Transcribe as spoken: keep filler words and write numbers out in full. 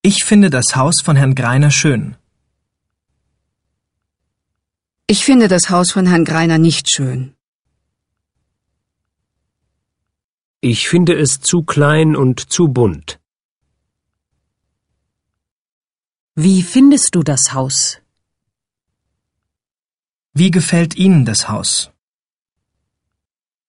Ich finde das Haus von Herrn Greiner schön. Ich finde das Haus von Herrn Greiner nicht schön. Ich finde es zu klein und zu bunt. Wie findest du das Haus? Wie gefällt Ihnen das Haus?